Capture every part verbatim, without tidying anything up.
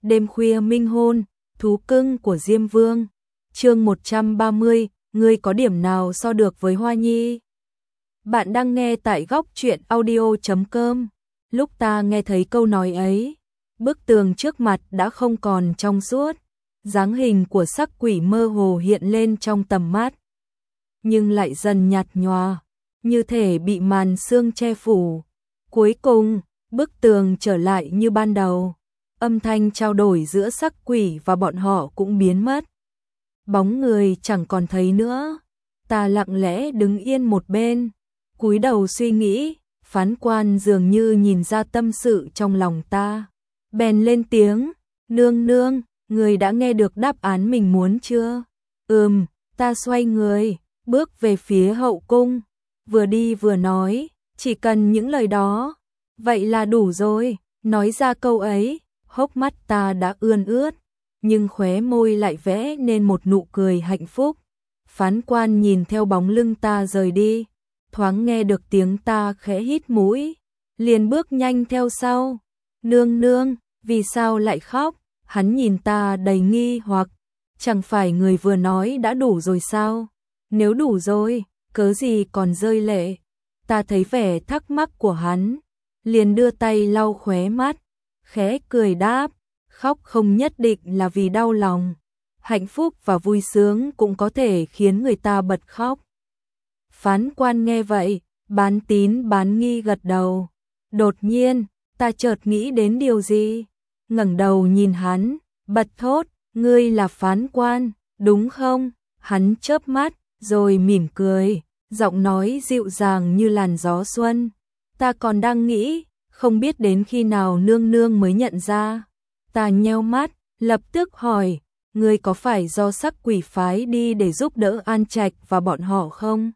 Đêm khuya minh hôn, thú cưng của Diêm Vương. Chương một trăm ba mươi, ngươi có điểm nào so được với Hoa Nhi? Bạn đang nghe tại góc truyện audio chấm com. Lúc ta nghe thấy câu nói ấy, bức tường trước mặt đã không còn trong suốt, dáng hình của sắc quỷ mơ hồ hiện lên trong tầm mắt, nhưng lại dần nhạt nhòa, như thể bị màn sương che phủ. Cuối cùng, bức tường trở lại như ban đầu. Âm thanh trao đổi giữa sắc quỷ và bọn họ cũng biến mất. Bóng người chẳng còn thấy nữa. Ta lặng lẽ đứng yên một bên, cúi đầu suy nghĩ. Phán quan dường như nhìn ra tâm sự trong lòng ta, bèn lên tiếng, nương nương, người đã nghe được đáp án mình muốn chưa? Ừm, ta xoay người, bước về phía hậu cung, vừa đi vừa nói, chỉ cần những lời đó, vậy là đủ rồi. Nói ra câu ấy, hốc mắt ta đã ươn ướt, nhưng khóe môi lại vẽ nên một nụ cười hạnh phúc. Phán quan nhìn theo bóng lưng ta rời đi, thoáng nghe được tiếng ta khẽ hít mũi, liền bước nhanh theo sau. Nương nương, vì sao lại khóc? Hắn nhìn ta đầy nghi hoặc, chẳng phải người vừa nói đã đủ rồi sao? Nếu đủ rồi, cớ gì còn rơi lệ? Ta thấy vẻ thắc mắc của hắn, liền đưa tay lau khóe mắt, khẽ cười đáp, khóc không nhất định là vì đau lòng, hạnh phúc và vui sướng cũng có thể khiến người ta bật khóc. Phán quan nghe vậy, bán tín bán nghi gật đầu. Đột nhiên, ta chợt nghĩ đến điều gì, ngẩng đầu nhìn hắn, bật thốt, ngươi là phán quan, đúng không? Hắn chớp mắt, rồi mỉm cười, giọng nói dịu dàng như làn gió xuân. Ta còn đang nghĩ, không biết đến khi nào nương nương mới nhận ra. Ta nheo mắt, lập tức hỏi, ngươi có phải do sắc quỷ phái đi để giúp đỡ An Trạch và bọn họ không?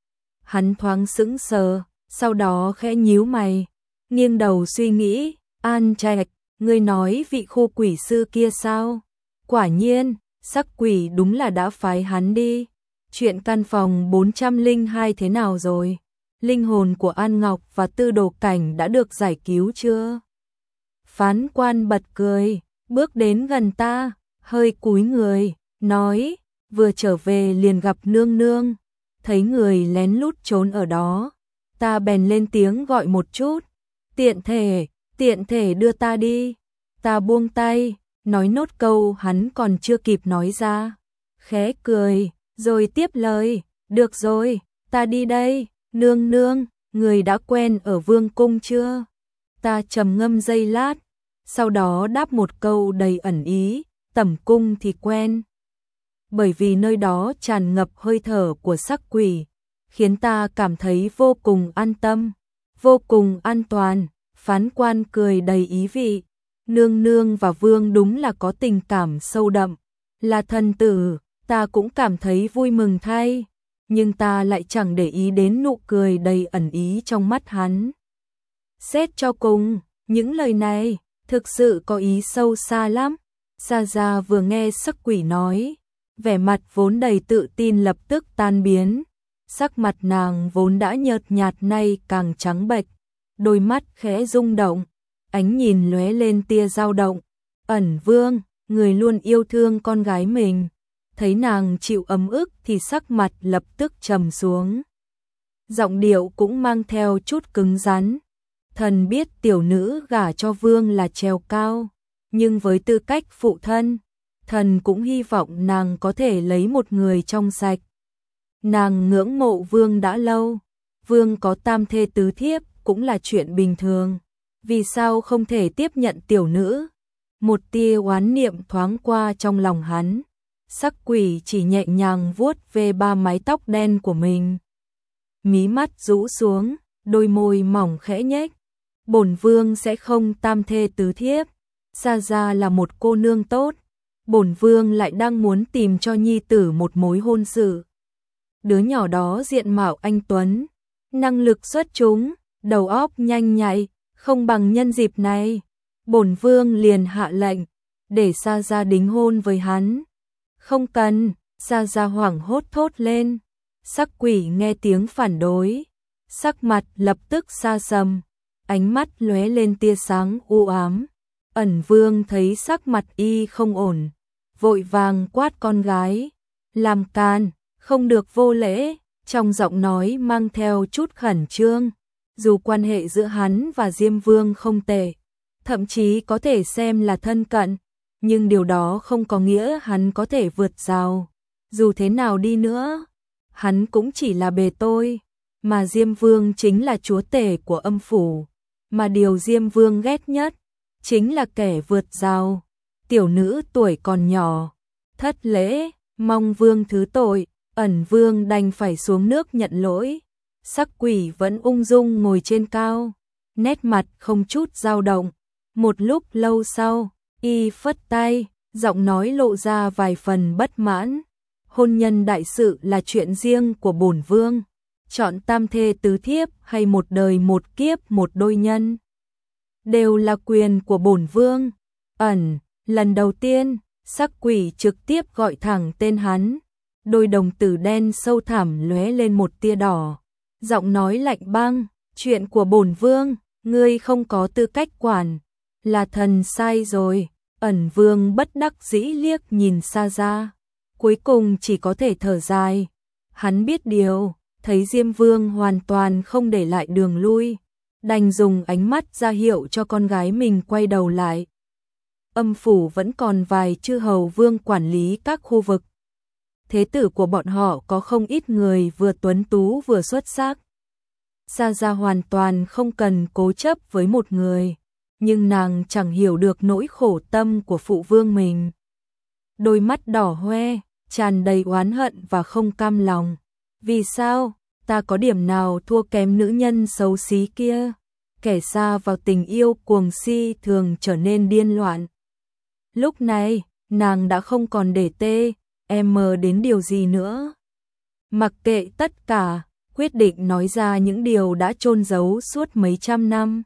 Hắn thoáng sững sờ, sau đó khẽ nhíu mày, nghiêng đầu suy nghĩ, An Trạch, ngươi nói vị khu quỷ sư kia sao? Quả nhiên, sắc quỷ đúng là đã phái hắn đi. Chuyện căn phòng bốn trăm lẻ hai thế nào rồi? Linh hồn của An Ngọc và Tư Đồ Cảnh đã được giải cứu chưa? Phán quan bật cười, bước đến gần ta, hơi cúi người, nói, vừa trở về liền gặp nương nương, thấy người lén lút trốn ở đó, ta bèn lên tiếng gọi một chút, tiện thể, tiện thể đưa ta đi. Ta buông tay, nói nốt câu hắn còn chưa kịp nói ra, khẽ cười, rồi tiếp lời, được rồi, ta đi đây. Nương nương, người đã quen ở vương cung chưa? Ta trầm ngâm giây lát, sau đó đáp một câu đầy ẩn ý, tẩm cung thì quen. Bởi vì nơi đó tràn ngập hơi thở của sắc quỷ, khiến ta cảm thấy vô cùng an tâm, vô cùng an toàn. Phán quan cười đầy ý vị, nương nương và vương đúng là có tình cảm sâu đậm, là thần tử, ta cũng cảm thấy vui mừng thay. Nhưng ta lại chẳng để ý đến nụ cười đầy ẩn ý trong mắt hắn. Xét cho cùng, những lời này thực sự có ý sâu xa lắm. Sa Gia vừa nghe sắc quỷ nói, vẻ mặt vốn đầy tự tin lập tức tan biến. Sắc mặt nàng vốn đã nhợt nhạt nay càng trắng bệch, đôi mắt khẽ rung động, ánh nhìn lóe lên tia dao động. Ẩn Vương, người luôn yêu thương con gái mình, thấy nàng chịu ấm ức thì sắc mặt lập tức trầm xuống. Giọng điệu cũng mang theo chút cứng rắn. Thần biết tiểu nữ gả cho vương là trèo cao, nhưng với tư cách phụ thân, thần cũng hy vọng nàng có thể lấy một người trong sạch. Nàng ngưỡng mộ vương đã lâu, vương có tam thê tứ thiếp cũng là chuyện bình thường. Vì sao không thể tiếp nhận tiểu nữ? Một tia oán niệm thoáng qua trong lòng hắn. Sắc quỷ chỉ nhẹ nhàng vuốt về ba mái tóc đen của mình. Mí mắt rũ xuống, đôi môi mỏng khẽ nhếch. Bổn vương sẽ không tam thê tứ thiếp. Sa Gia là một cô nương tốt. Bổn vương lại đang muốn tìm cho nhi tử một mối hôn sự. Đứa nhỏ đó diện mạo anh tuấn, năng lực xuất chúng, đầu óc nhanh nhạy, không bằng nhân dịp này. Bổn vương liền hạ lệnh, để Sa Gia đính hôn với hắn. Không cần, Sa Gia hoảng hốt thốt lên. Sắc quỷ nghe tiếng phản đối, sắc mặt lập tức xa sầm, ánh mắt lóe lên tia sáng u ám. Ẩn Vương thấy sắc mặt y không ổn, vội vàng quát con gái, làm càn, không được vô lễ, trong giọng nói mang theo chút khẩn trương. Dù quan hệ giữa hắn và Diêm Vương không tệ, thậm chí có thể xem là thân cận, nhưng điều đó không có nghĩa hắn có thể vượt rào. Dù thế nào đi nữa, hắn cũng chỉ là bề tôi, mà Diêm Vương chính là chúa tể của âm phủ, mà điều Diêm Vương ghét nhất chính là kẻ vượt rào. Tiểu nữ tuổi còn nhỏ, thất lễ, mong Vương thứ tội. Ẩn Vương đành phải xuống nước nhận lỗi. Sắc quỷ vẫn ung dung ngồi trên cao, nét mặt không chút dao động. Một lúc lâu sau, y phất tay, giọng nói lộ ra vài phần bất mãn. Hôn nhân đại sự là chuyện riêng của bổn Vương, chọn tam thê tứ thiếp hay một đời một kiếp một đôi nhân, đều là quyền của bổn Vương. Ẩn, lần đầu tiên, sắc quỷ trực tiếp gọi thẳng tên hắn, đôi đồng tử đen sâu thẳm lóe lên một tia đỏ, giọng nói lạnh băng, chuyện của bổn Vương, ngươi không có tư cách quản, là thần sai rồi. Ẩn Vương bất đắc dĩ liếc nhìn xa ra, cuối cùng chỉ có thể thở dài. Hắn biết điều, thấy Diêm Vương hoàn toàn không để lại đường lui, đành dùng ánh mắt ra hiệu cho con gái mình quay đầu lại. Âm phủ vẫn còn vài chư hầu vương quản lý các khu vực. Thế tử của bọn họ có không ít người vừa tuấn tú vừa xuất sắc. Sa Gia hoàn toàn không cần cố chấp với một người, nhưng nàng chẳng hiểu được nỗi khổ tâm của phụ vương mình. Đôi mắt đỏ hoe, tràn đầy oán hận và không cam lòng. Vì sao, ta có điểm nào thua kém nữ nhân xấu xí kia? Kẻ sa vào tình yêu cuồng si thường trở nên điên loạn. Lúc này, nàng đã không còn để tê, em mờ đến điều gì nữa. Mặc kệ tất cả, quyết định nói ra những điều đã chôn giấu suốt mấy trăm năm.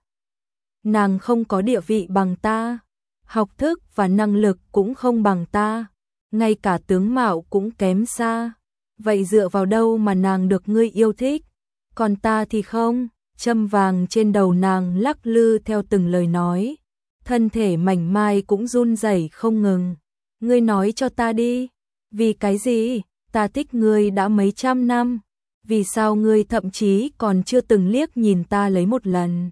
Nàng không có địa vị bằng ta, học thức và năng lực cũng không bằng ta, ngay cả tướng mạo cũng kém xa. Vậy dựa vào đâu mà nàng được ngươi yêu thích, còn ta thì không? Châm vàng trên đầu nàng lắc lư theo từng lời nói, thân thể mảnh mai cũng run rẩy không ngừng. Ngươi nói cho ta đi, vì cái gì? Ta thích ngươi đã mấy trăm năm, vì sao ngươi thậm chí còn chưa từng liếc nhìn ta lấy một lần?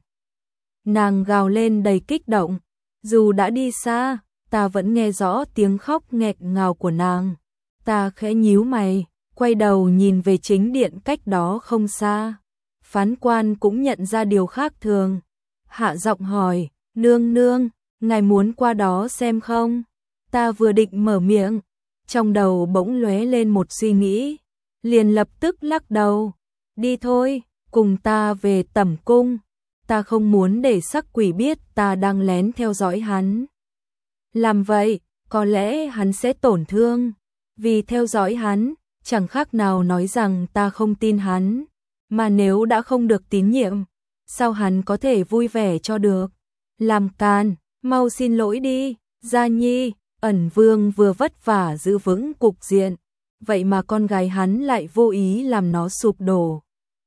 Nàng gào lên đầy kích động, dù đã đi xa, ta vẫn nghe rõ tiếng khóc nghẹn ngào của nàng. Ta khẽ nhíu mày, quay đầu nhìn về chính điện cách đó không xa. Phán quan cũng nhận ra điều khác thường, hạ giọng hỏi, nương nương, ngài muốn qua đó xem không? Ta vừa định mở miệng, trong đầu bỗng lóe lên một suy nghĩ, liền lập tức lắc đầu, đi thôi, cùng ta về tẩm cung, ta không muốn để sắc quỷ biết ta đang lén theo dõi hắn. Làm vậy, có lẽ hắn sẽ tổn thương, vì theo dõi hắn, chẳng khác nào nói rằng ta không tin hắn. Mà nếu đã không được tín nhiệm, sao hắn có thể vui vẻ cho được? Làm càn, mau xin lỗi đi, Gia Nhi. Ẩn Vương vừa vất vả giữ vững cục diện, vậy mà con gái hắn lại vô ý làm nó sụp đổ.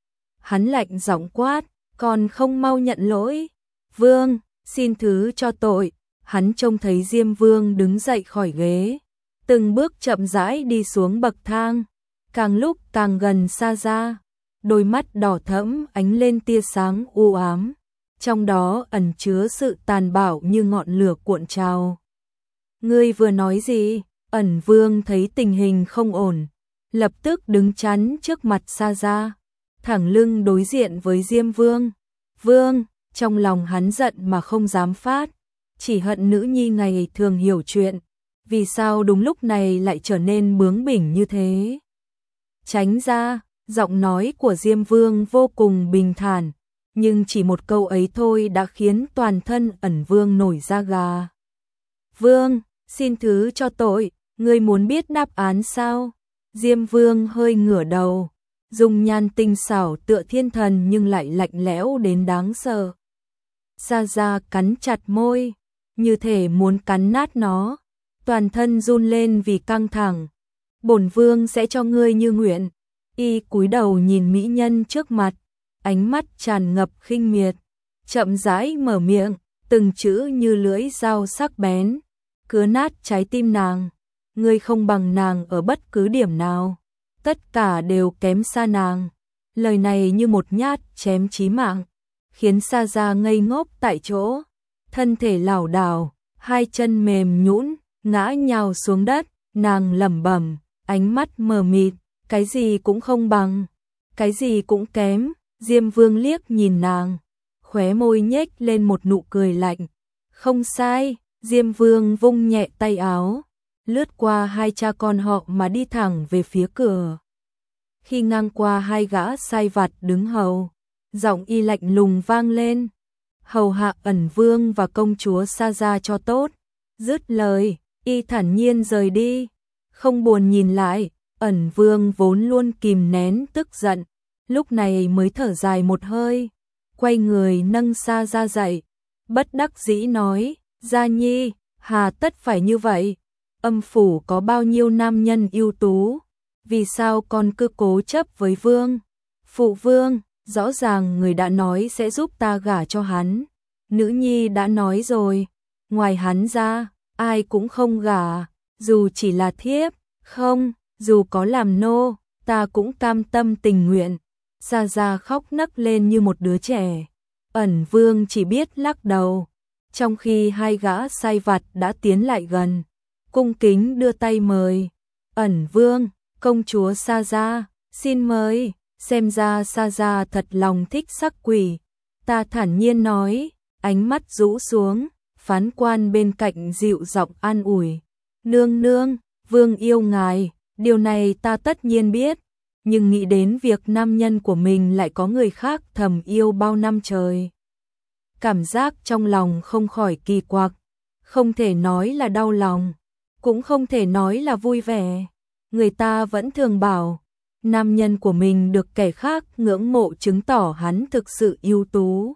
Hắn lạnh giọng quát, còn không mau nhận lỗi. Vương, xin thứ cho tội. Hắn trông thấy Diêm Vương đứng dậy khỏi ghế, từng bước chậm rãi đi xuống bậc thang, càng lúc càng gần Sa Gia. Đôi mắt đỏ thẫm ánh lên tia sáng u ám, trong đó ẩn chứa sự tàn bạo như ngọn lửa cuộn trào. Ngươi vừa nói gì? Ẩn Vương thấy tình hình không ổn, lập tức đứng chắn trước mặt Sa Gia, thẳng lưng đối diện với Diêm Vương. Vương, trong lòng hắn giận mà không dám phát, chỉ hận nữ nhi ngày thường hiểu chuyện, vì sao đúng lúc này lại trở nên bướng bỉnh như thế? Tránh ra. Giọng nói của Diêm Vương vô cùng bình thản, nhưng chỉ một câu ấy thôi đã khiến toàn thân Ẩn Vương nổi da gà. Vương, xin thứ cho tội, ngươi muốn biết đáp án sao? Diêm Vương hơi ngửa đầu, dung nhan tinh xảo tựa thiên thần nhưng lại lạnh lẽo đến đáng sợ. Sa Gia cắn chặt môi, như thể muốn cắn nát nó, toàn thân run lên vì căng thẳng. Bổn Vương sẽ cho ngươi như nguyện. Y cúi đầu nhìn mỹ nhân trước mặt, ánh mắt tràn ngập khinh miệt, chậm rãi mở miệng, từng chữ như lưỡi dao sắc bén, cứa nát trái tim nàng. Ngươi không bằng nàng ở bất cứ điểm nào, tất cả đều kém xa nàng. Lời này như một nhát chém chí mạng, khiến Sa Gia ngây ngốc tại chỗ, thân thể lảo đảo, hai chân mềm nhũn, ngã nhào xuống đất. Nàng lẩm bẩm, ánh mắt mờ mịt, cái gì cũng không bằng, cái gì cũng kém. Diêm Vương liếc nhìn nàng, khóe môi nhếch lên một nụ cười lạnh. Không sai. Diêm Vương vung nhẹ tay áo, lướt qua hai cha con họ mà đi thẳng về phía cửa. Khi ngang qua hai gã sai vặt đứng hầu, giọng y lạnh lùng vang lên, hầu hạ Ẩn Vương và công chúa Sa Gia cho tốt. Dứt lời, y thản nhiên rời đi, không buồn nhìn lại. Ẩn Vương vốn luôn kìm nén tức giận, lúc này mới thở dài một hơi, quay người nâng Sa Gia dậy, bất đắc dĩ nói, Gia Nhi, hà tất phải như vậy, âm phủ có bao nhiêu nam nhân ưu tú, vì sao con cứ cố chấp với Vương? Phụ Vương, rõ ràng người đã nói sẽ giúp ta gả cho hắn, nữ nhi đã nói rồi, ngoài hắn ra, ai cũng không gả, dù chỉ là thiếp, không, dù có làm nô, ta cũng cam tâm tình nguyện. Sa Gia khóc nấc lên như một đứa trẻ. Ẩn Vương chỉ biết lắc đầu, trong khi hai gã sai vặt đã tiến lại gần, cung kính đưa tay mời. Ẩn Vương, công chúa Sa Gia, xin mời. Xem ra Sa Gia thật lòng thích sắc quỷ. Ta thản nhiên nói, ánh mắt rũ xuống. Phán quan bên cạnh dịu giọng an ủi, nương nương, Vương yêu ngài, điều này ta tất nhiên biết, nhưng nghĩ đến việc nam nhân của mình lại có người khác thầm yêu bao năm trời, cảm giác trong lòng không khỏi kỳ quặc, không thể nói là đau lòng, cũng không thể nói là vui vẻ. Người ta vẫn thường bảo, nam nhân của mình được kẻ khác ngưỡng mộ chứng tỏ hắn thực sự ưu tú.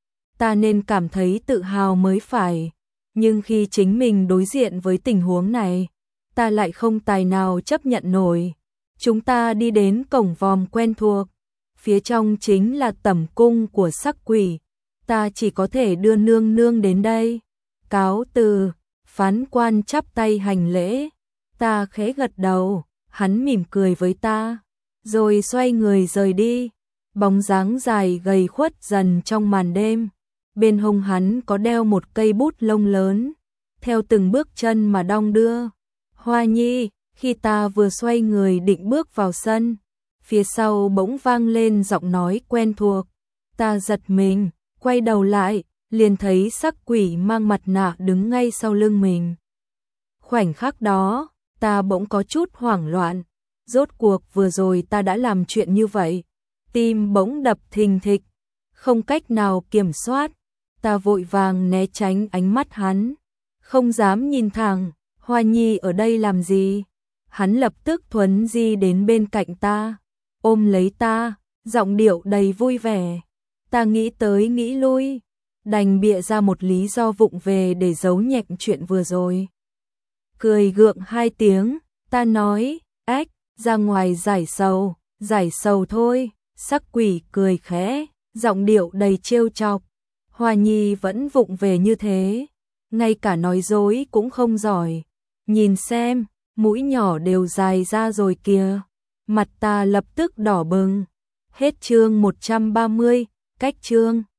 Ta nên cảm thấy tự hào mới phải, nhưng khi chính mình đối diện với tình huống này, ta lại không tài nào chấp nhận nổi. Chúng ta đi đến cổng vòm quen thuộc, phía trong chính là tẩm cung của sắc quỷ, ta chỉ có thể đưa nương nương đến đây. Cáo từ. Phán quan chắp tay hành lễ, ta khẽ gật đầu, hắn mỉm cười với ta, rồi xoay người rời đi. Bóng dáng dài gầy khuất dần trong màn đêm, bên hông hắn có đeo một cây bút lông lớn, theo từng bước chân mà đong đưa. Hoa Nhi. Khi ta vừa xoay người định bước vào sân, phía sau bỗng vang lên giọng nói quen thuộc. Ta giật mình, quay đầu lại, liền thấy sắc quỷ mang mặt nạ đứng ngay sau lưng mình. Khoảnh khắc đó, ta bỗng có chút hoảng loạn. Rốt cuộc vừa rồi ta đã làm chuyện như vậy. Tim bỗng đập thình thịch, không cách nào kiểm soát. Ta vội vàng né tránh ánh mắt hắn, không dám nhìn thẳng. Hoa Nhi ở đây làm gì? Hắn lập tức thuấn di đến bên cạnh ta, ôm lấy ta, giọng điệu đầy vui vẻ. Ta nghĩ tới nghĩ lui, đành bịa ra một lý do vụng về để giấu nhẹm chuyện vừa rồi. Cười gượng hai tiếng, ta nói, ếch, ra ngoài giải sầu, giải sầu thôi. Sắc quỷ cười khẽ, giọng điệu đầy trêu chọc. Hoa Nhi vẫn vụng về như thế, ngay cả nói dối cũng không giỏi. Nhìn xem, mũi nhỏ đều dài ra rồi kìa. Mặt ta lập tức đỏ bừng. Hết chương một trăm ba mươi, cách chương.